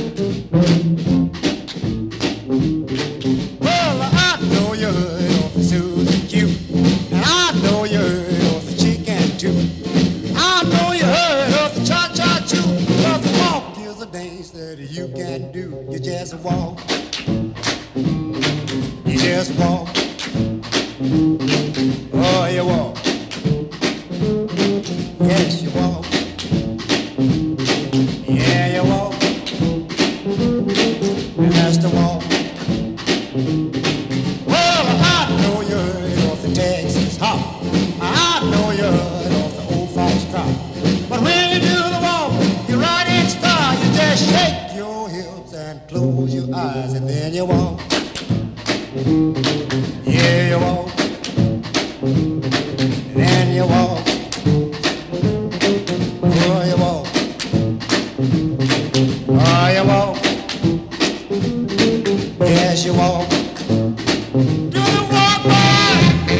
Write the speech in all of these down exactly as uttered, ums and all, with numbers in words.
Well, I know you heard of the Susie Q, and I know you heard of the chicken too. I know you heard of the cha-cha-choo, but the walk is a dance that you can do. You just walk, you just walk, oh, you walk, yes, you walk, yeah, you walk, and that's the walk. Well, I know you heard of the Texas hop. I know you heard of the old fox trot. But when you do the walk, you ride in style. You just shake your hips and close your eyes, and then you walk. Yeah, you walk. Then you walk. Oh, you walk. Oh, you walk. Yes, you walk. Do the walk, boy.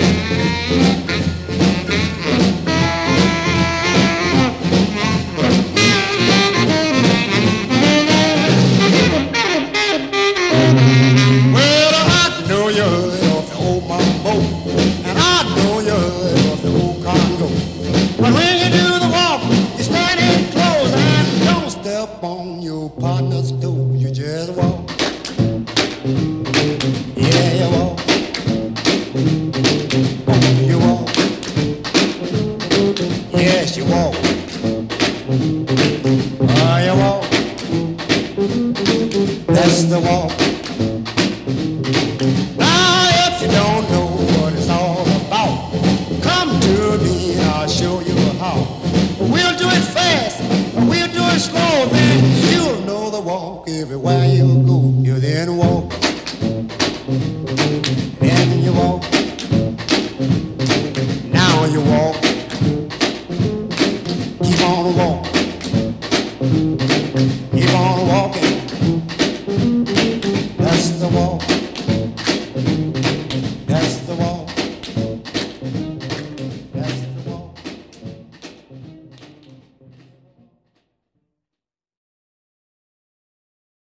Well, I know you heard of the old mambo, and I know you heard of the old Congo. But when you do the walk, you stand in close and don't step on your partner's toe. You just walk. Yeah, you walk. Oh, you walk. Yes, you walk. Oh, you walk. That's the walk. Now, if you don't know what it's all about, come to me and I'll show you how. We'll do